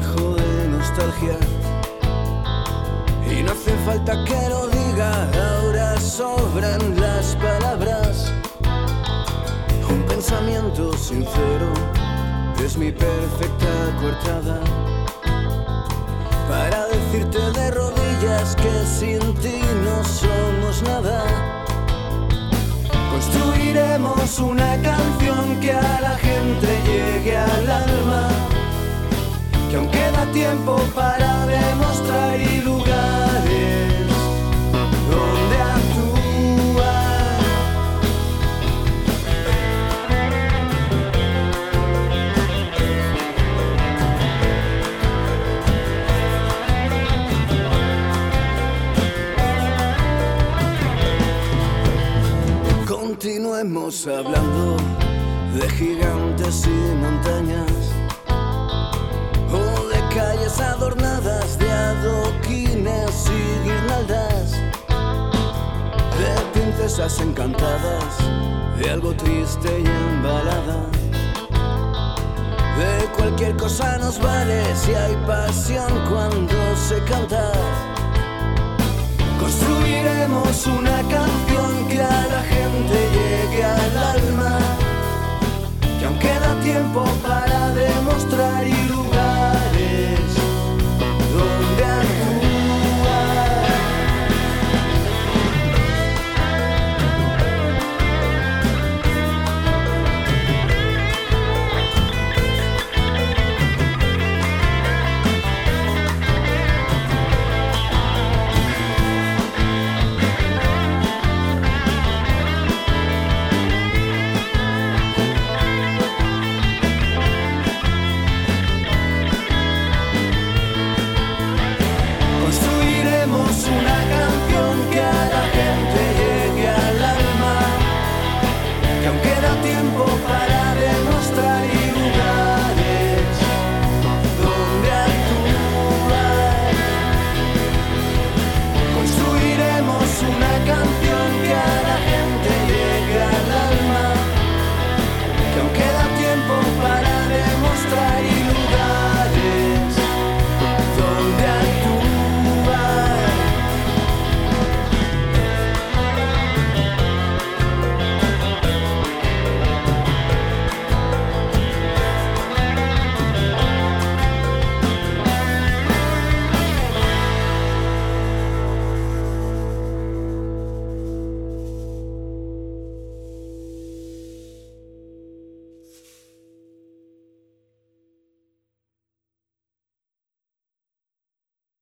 lleno de nostalgia. Y no hace falta que lo diga, ahora sobran las palabras. Un pensamiento sincero es mi perfecta coartada para decirte de rodillas que sin ti no somos nada. Construiremos una canción que a la gente llegue al alma, que aún queda tiempo para demostrar y lugares donde actuar. Continuemos hablando de gigantes y montañas, o de calles adornadas de adoquines y guirnaldas, de princesas encantadas, de algo triste y embalada. De cualquier cosa nos vale si hay pasión cuando se canta. Construiremos una canción que a la gente llegue al alma, que aún queda tiempo